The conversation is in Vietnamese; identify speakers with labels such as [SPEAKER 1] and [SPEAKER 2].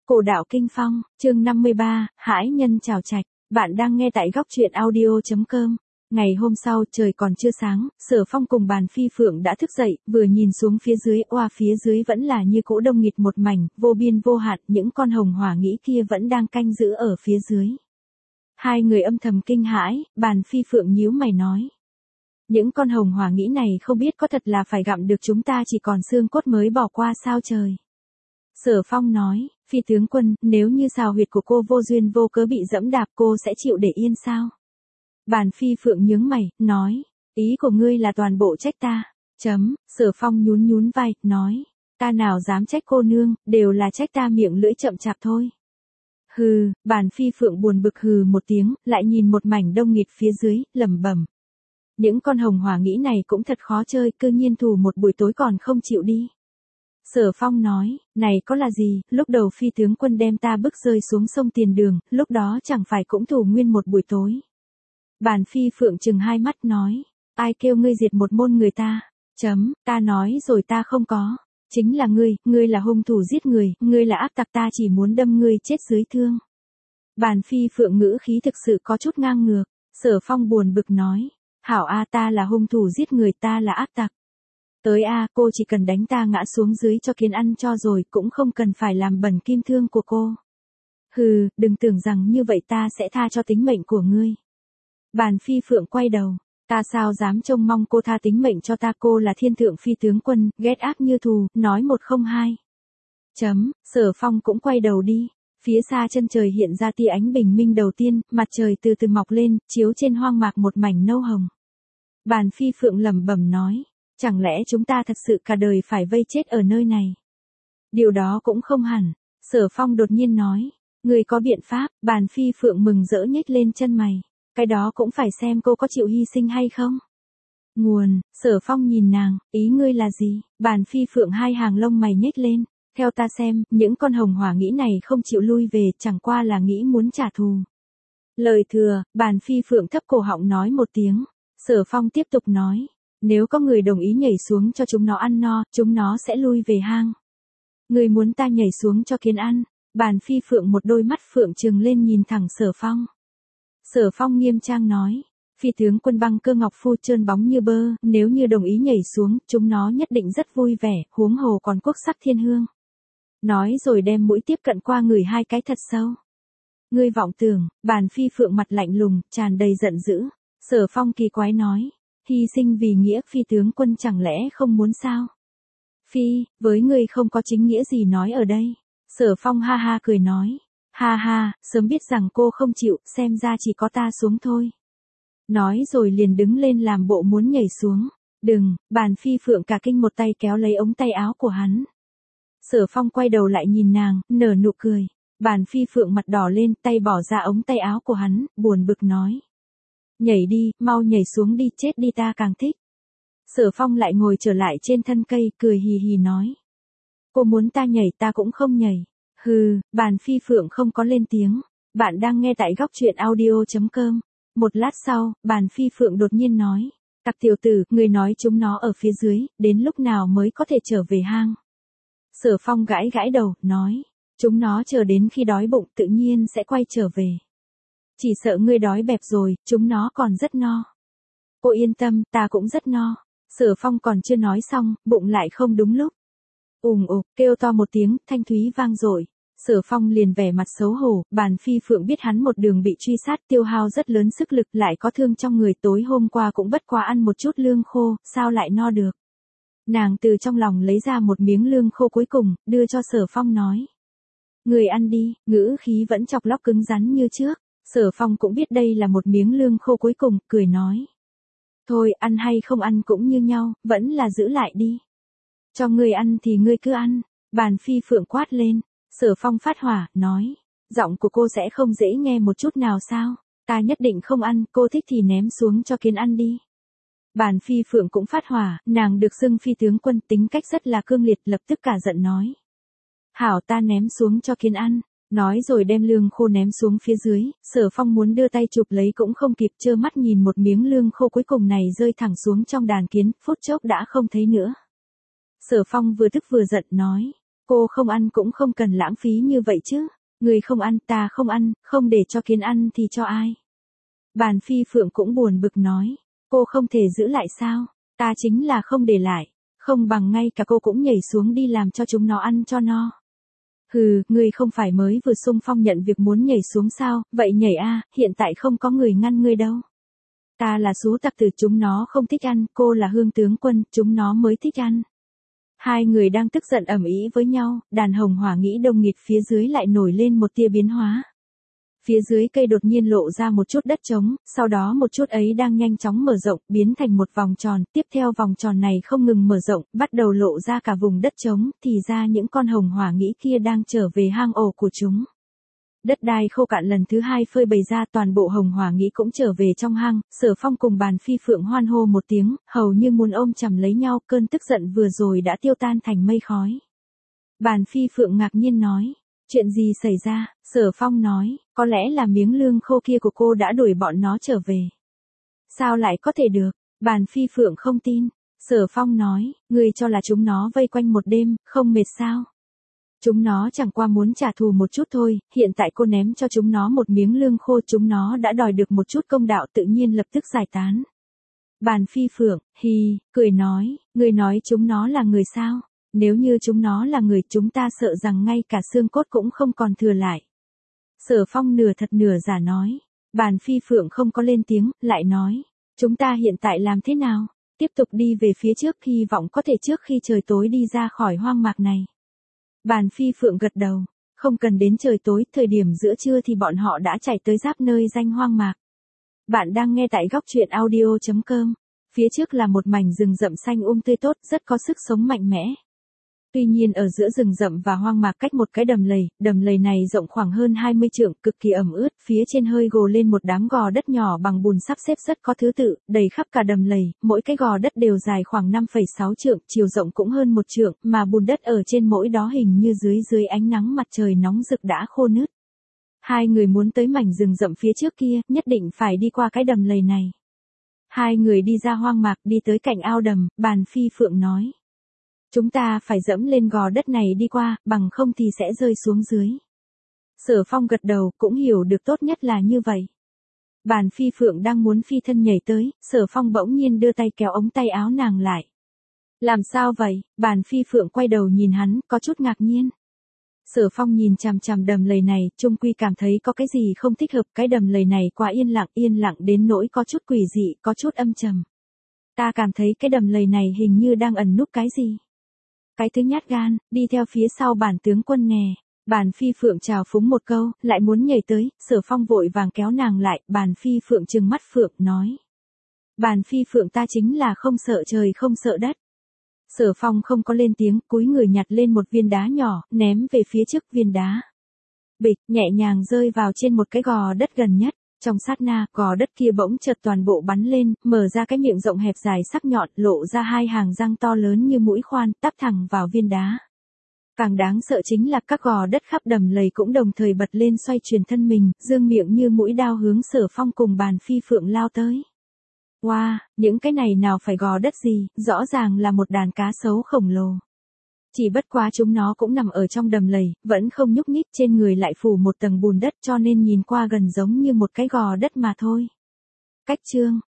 [SPEAKER 1] Cổ đạo kinh phong, chương 53, Hãi nhân chào trạch, bạn đang nghe tại góc truyện audio.com. Ngày hôm sau trời còn chưa sáng, Sở Phong cùng Bàn Phi Phượng đã thức dậy, vừa nhìn xuống phía dưới, oa phía dưới vẫn là như cũ đông nghịt một mảnh, vô biên vô hạn, những con hồng hỏa nghĩ kia vẫn đang canh giữ ở phía dưới. Hai người âm thầm kinh hãi, Bàn Phi Phượng nhíu mày nói. Những con hồng hỏa nghĩ này không biết có thật là phải gặm được chúng ta chỉ còn xương cốt mới bỏ qua sao trời. Sở Phong nói, Phi tướng quân, nếu như xào huyệt của cô vô duyên vô cớ bị dẫm đạp cô sẽ chịu để yên sao? Bàn Phi Phượng nhướng mày, nói, ý của ngươi là toàn bộ trách ta. Sở Phong nhún nhún vai, nói, ta nào dám trách cô nương, đều là trách ta miệng lưỡi chậm chạp thôi. Hừ, Bàn Phi Phượng buồn bực hừ một tiếng, lại nhìn một mảnh đông nghịt phía dưới, lẩm bẩm. Những con hồng hỏa nghĩ này cũng thật khó chơi, cư nhiên thủ một buổi tối còn không chịu đi. Sở Phong nói, này có là gì, lúc đầu Phi tướng quân đem ta bức rơi xuống sông Tiền Đường, lúc đó chẳng phải cũng thủ nguyên một buổi tối. Bàn Phi Phượng trừng hai mắt nói, ai kêu ngươi diệt một môn người ta, ta nói rồi ta không có, chính là ngươi là hung thủ giết người, ngươi là ác tặc ta chỉ muốn đâm ngươi chết dưới thương. Bàn Phi Phượng ngữ khí thực sự có chút ngang ngược, Sở Phong buồn bực nói, hảo a ta là hung thủ giết người ta là ác tặc. Tới a cô chỉ cần đánh ta ngã xuống dưới cho kiến ăn cho rồi cũng không cần phải làm bẩn kim thương của cô. Hừ, đừng tưởng rằng như vậy ta sẽ tha cho tính mệnh của ngươi. Bàn Phi Phượng quay đầu, ta sao dám trông mong cô tha tính mệnh cho ta, cô là thiên thượng phi tướng quân, ghét ác như thù, nói một không hai. Sở Phong cũng quay đầu đi, phía xa chân trời hiện ra tia ánh bình minh đầu tiên, mặt trời từ từ mọc lên, chiếu trên hoang mạc một mảnh nâu hồng. Bàn Phi Phượng lẩm bẩm nói. Chẳng lẽ chúng ta thật sự cả đời phải vây chết ở nơi này? Điều đó cũng không hẳn. Sở Phong đột nhiên nói. Người có biện pháp, Bàn Phi Phượng mừng rỡ nhếch lên chân mày. Cái đó cũng phải xem cô có chịu hy sinh hay không? Nguồn, Sở Phong nhìn nàng, ý ngươi là gì? Bàn Phi Phượng hai hàng lông mày nhếch lên. Theo ta xem, những con hồng hỏa nghĩ này không chịu lui về, chẳng qua là nghĩ muốn trả thù. Lời thừa, Bàn Phi Phượng thấp cổ họng nói một tiếng. Sở Phong tiếp tục nói. Nếu có người đồng ý nhảy xuống cho chúng nó ăn no, chúng nó sẽ lui về hang. Người muốn ta nhảy xuống cho kiến ăn. Bàn Phi Phượng một đôi mắt phượng trừng lên nhìn thẳng Sở Phong. Sở Phong nghiêm trang nói. Phi tướng quân Băng Cơ Ngọc Phu trơn bóng như bơ, nếu như đồng ý nhảy xuống, chúng nó nhất định rất vui vẻ, huống hồ còn quốc sắc thiên hương. Nói rồi đem mũi tiếp cận qua người hai cái thật sâu. Ngươi vọng tưởng, Bàn Phi Phượng mặt lạnh lùng, tràn đầy giận dữ. Sở Phong kỳ quái nói. Hy sinh vì nghĩa, Phi tướng quân chẳng lẽ không muốn sao? Phi, với ngươi không có chính nghĩa gì nói ở đây. Sở Phong ha ha cười nói. Ha ha, sớm biết rằng cô không chịu, xem ra chỉ có ta xuống thôi. Nói rồi liền đứng lên làm bộ muốn nhảy xuống. Đừng, Bàn Phi Phượng cả kinh một tay kéo lấy ống tay áo của hắn. Sở Phong quay đầu lại nhìn nàng, nở nụ cười. Bàn Phi Phượng mặt đỏ lên, tay bỏ ra ống tay áo của hắn, buồn bực nói. Nhảy đi, mau nhảy xuống đi, chết đi ta càng thích. Sở Phong lại ngồi trở lại trên thân cây, cười hì hì nói. Cô muốn ta nhảy ta cũng không nhảy. Hừ, Bàn Phi Phượng không có lên tiếng. Bạn đang nghe tại góc truyện audio.com. Một lát sau, Bàn Phi Phượng đột nhiên nói. Tặc tiểu tử, người nói chúng nó ở phía dưới, đến lúc nào mới có thể trở về hang. Sở Phong gãi gãi đầu, nói. Chúng nó chờ đến khi đói bụng tự nhiên sẽ quay trở về. Chỉ sợ ngươi đói bẹp rồi, chúng nó còn rất no. Cô yên tâm, ta cũng rất no. Sở Phong còn chưa nói xong, bụng lại không đúng lúc. Kêu to một tiếng, thanh thúy vang dội. Sở Phong liền vẻ mặt xấu hổ, Bàn Phi Phượng biết hắn một đường bị truy sát tiêu hao rất lớn sức lực lại có thương trong người, tối hôm qua cũng bất quá ăn một chút lương khô, sao lại no được. Nàng từ trong lòng lấy ra một miếng lương khô cuối cùng, đưa cho Sở Phong nói. Người ăn đi, ngữ khí vẫn chọc lóc cứng rắn như trước. Sở Phong cũng biết đây là một miếng lương khô cuối cùng, cười nói. Thôi, ăn hay không ăn cũng như nhau, vẫn là giữ lại đi. Cho ngươi ăn thì ngươi cứ ăn. Bàn Phi Phượng quát lên. Sở Phong phát hỏa, nói. Giọng của cô sẽ không dễ nghe một chút nào sao? Ta nhất định không ăn, cô thích thì ném xuống cho kiến ăn đi. Bàn Phi Phượng cũng phát hỏa, nàng được xưng Phi tướng quân, tính cách rất là cương liệt, lập tức cả giận nói. Hảo, ta ném xuống cho kiến ăn. Nói rồi đem lương khô ném xuống phía dưới, Sở Phong muốn đưa tay chụp lấy cũng không kịp, trơ mắt nhìn một miếng lương khô cuối cùng này rơi thẳng xuống trong đàn kiến, phút chốc đã không thấy nữa. Sở Phong vừa tức vừa giận nói. cô không ăn cũng không cần lãng phí như vậy chứ. Người không ăn, ta không ăn, không để cho kiến ăn thì cho ai? Bàn Phi Phượng cũng buồn bực nói, cô không thể giữ lại sao? Ta chính là không để lại, không bằng ngay cả cô cũng nhảy xuống đi làm cho chúng nó ăn cho no. Hừ, ngươi không phải mới vừa xung phong nhận việc muốn nhảy xuống sao, vậy nhảy a, hiện tại không có người ngăn ngươi đâu. Ta là sú tặc tử, chúng nó không thích ăn, cô là hương tướng quân, chúng nó mới thích ăn. Hai người đang tức giận ầm ĩ với nhau, đàn hồng hỏa nghĩ đông nghịt phía dưới lại nổi lên một tia biến hóa. Phía dưới cây đột nhiên lộ ra một chút đất trống, sau đó một chút ấy đang nhanh chóng mở rộng, biến thành một vòng tròn, tiếp theo vòng tròn này không ngừng mở rộng, bắt đầu lộ ra cả vùng đất trống, thì ra những con hồng hỏa nghĩ kia đang trở về hang ổ của chúng. Đất đai khô cạn lần thứ hai phơi bày ra, toàn bộ hồng hỏa nghĩ cũng trở về trong hang, Sở Phong cùng Bàn Phi Phượng hoan hô một tiếng, hầu như muốn ôm chầm lấy nhau, cơn tức giận vừa rồi đã tiêu tan thành mây khói. Bàn Phi Phượng ngạc nhiên nói, chuyện gì xảy ra? Sở Phong nói, có lẽ là miếng lương khô kia của cô đã đuổi bọn nó trở về. Sao lại có thể được? Bàn Phi Phượng không tin. Sở Phong nói, ngươi cho là chúng nó vây quanh một đêm, không mệt sao? Chúng nó chẳng qua muốn trả thù một chút thôi, hiện tại cô ném cho chúng nó một miếng lương khô, chúng nó đã đòi được một chút công đạo, tự nhiên lập tức giải tán. Bàn Phi Phượng, cười nói, ngươi nói chúng nó là người sao? Nếu như chúng nó là người, chúng ta sợ rằng ngay cả xương cốt cũng không còn thừa lại. Sở Phong nửa thật nửa giả nói. Bàn Phi Phượng không có lên tiếng, lại nói, chúng ta hiện tại làm thế nào? Tiếp tục đi về phía trước, hy vọng có thể trước khi trời tối đi ra khỏi hoang mạc này. Bàn Phi Phượng gật đầu, không cần đến trời tối, thời điểm giữa trưa thì bọn họ đã chạy tới giáp nơi danh hoang mạc. Bạn đang nghe tại góc truyện audio.com. Phía trước là một mảnh rừng rậm xanh tươi tốt, rất có sức sống mạnh mẽ. Tuy nhiên ở giữa rừng rậm và hoang mạc cách một cái đầm lầy này rộng khoảng hơn 20 trượng, cực kỳ ẩm ướt, phía trên hơi gồ lên một đám gò đất nhỏ bằng bùn sắp xếp rất có thứ tự, đầy khắp cả đầm lầy, mỗi cái gò đất đều dài khoảng 5,6 trượng, chiều rộng cũng hơn 1 trượng, mà bùn đất ở trên mỗi đó hình như dưới ánh nắng mặt trời nóng rực đã khô nứt. Hai người muốn tới mảnh rừng rậm phía trước kia, nhất định phải đi qua cái đầm lầy này. Hai người đi ra hoang mạc, đi tới cạnh ao đầm, Bàn Phi Phượng nói. Chúng ta phải dẫm lên gò đất này đi qua, bằng không thì sẽ rơi xuống dưới. Sở Phong gật đầu, cũng hiểu được tốt nhất là như vậy. Bàn Phi Phượng đang muốn phi thân nhảy tới, Sở Phong bỗng nhiên đưa tay kéo ống tay áo nàng lại. Làm sao vậy? Bàn Phi Phượng quay đầu nhìn hắn, có chút ngạc nhiên. Sở Phong nhìn chằm chằm đầm lầy này, chung quy cảm thấy có cái gì không thích hợp, cái đầm lầy này quá yên lặng đến nỗi có chút quỷ dị, có chút âm trầm. Ta cảm thấy cái đầm lầy này hình như đang ẩn núp cái gì. Cái thứ nhát gan, đi theo phía sau Bản tướng quân nè. Bàn Phi Phượng chào phúng một câu, lại muốn nhảy tới, Sở Phong vội vàng kéo nàng lại, Bàn Phi Phượng trừng mắt Phượng, nói. Bàn Phi Phượng, ta chính là không sợ trời không sợ đất. Sở Phong không có lên tiếng, cúi người nhặt lên một viên đá nhỏ, ném về phía trước, viên đá. Bịch, nhẹ nhàng rơi vào trên một cái gò đất gần nhất. Trong sát na, gò đất kia bỗng chợt toàn bộ bắn lên, mở ra cái miệng rộng hẹp dài sắc nhọn, lộ ra hai hàng răng to lớn như mũi khoan, tắp thẳng vào viên đá. Càng đáng sợ chính là các gò đất khắp đầm lầy cũng đồng thời bật lên xoay chuyển thân mình, dương miệng như mũi đao hướng Sở Phong cùng Bàn Phi Phượng lao tới. Wow, những cái này nào phải gò đất gì, rõ ràng là một đàn cá sấu khổng lồ. Chỉ bất quá chúng nó cũng nằm ở trong đầm lầy, vẫn không nhúc nhích, trên người lại phủ một tầng bùn đất, cho nên nhìn qua gần giống như một cái gò đất mà thôi. Cách chương